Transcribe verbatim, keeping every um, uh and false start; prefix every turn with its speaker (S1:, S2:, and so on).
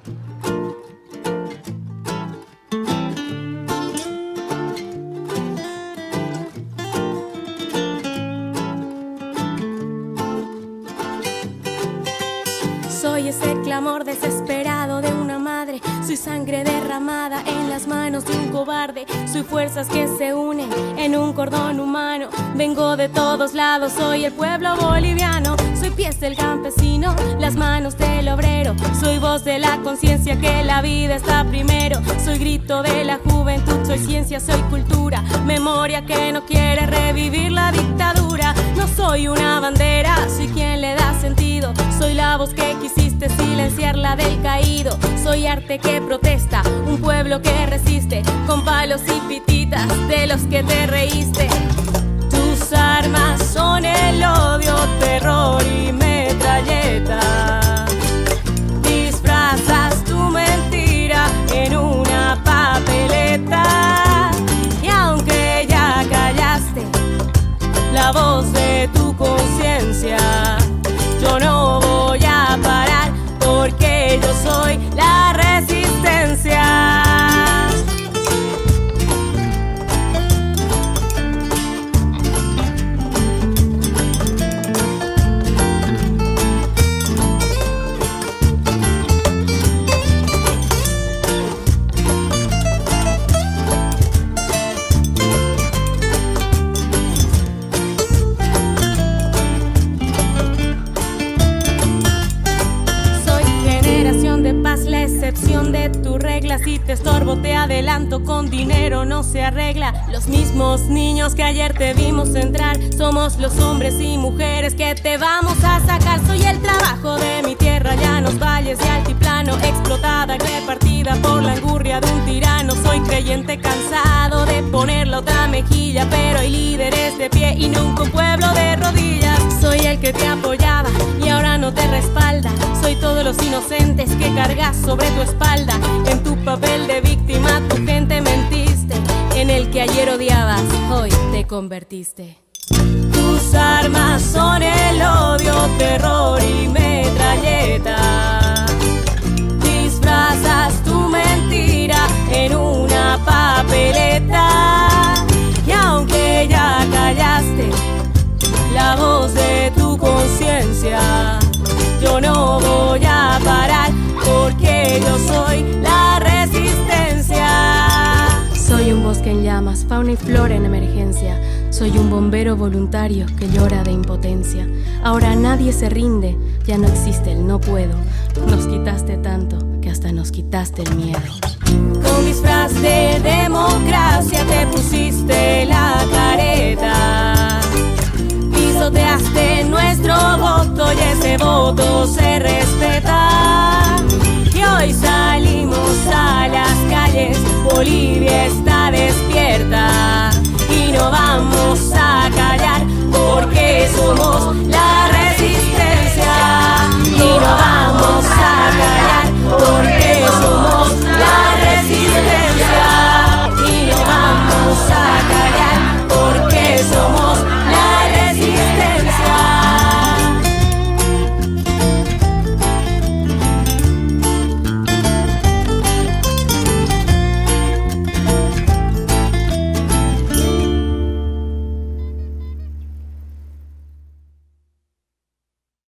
S1: Soy ese clamor desesperado de una madre. Soy sangre derramada en las manos de un cobarde. Soy fuerzas que se unen en un cordón humano. Vengo de todos lados, soy el pueblo boliviano. Soy pies del campesino, las manos del obrero. Soy voz de la conciencia que la vida está primero. Soy grito de la juventud, soy ciencia, soy cultura. Memoria que no quiere revivir la dictadura. No soy una bandera, soy quien le da sentido. Soy la voz que quisiste silenciar, la del caído. Soy arte que protesta, un pueblo que resiste, con palos y pititas de los que te reíste. Tus armas son el odio, terror y metralleta. Disfrazas tu mentira en una papeleta. Y aunque ya callaste la voz de tu conciencia, yo no voy a parar porque yo soy la resistencia. La excepción de tu regla, si te estorbo te adelanto, con dinero no se arregla. Los mismos niños que ayer te vimos entrar, somos los hombres y mujeres que te vamos a sacar. Soy el trabajo de mi tierra, llanos, valles y altiplano, explotada y repartida por la angurria de un tirano. Soy creyente cansado de poner la otra mejilla, pero hay líderes de pie y nunca un pueblo de rodillas. Soy el que te apoyaba y ahora no te respalda. Soy todos los inocentes que cargas sobre tu espalda. En tu papel de víctima tu gente mentiste. En el que ayer odiabas, hoy te convertiste. Tus armas son el odio, terror y metralleta. Disfrazas tu mentira en una papeleta. Y aunque ya callaste la voz de tu conciencia, yo no voy a parar porque yo soy la resistencia. Soy un bosque en llamas, fauna y flora en emergencia. Soy un bombero voluntario que llora de impotencia. Ahora nadie se rinde, ya no existe el no puedo. Nos quitaste tanto que hasta nos quitaste el miedo. Con disfraz de democracia te pusiste la careta. Pisoteaste nuestro voto y ese voto se respeta. Y hoy salimos a las calles, Bolivia está despierta. Y no vamos a callar porque somos la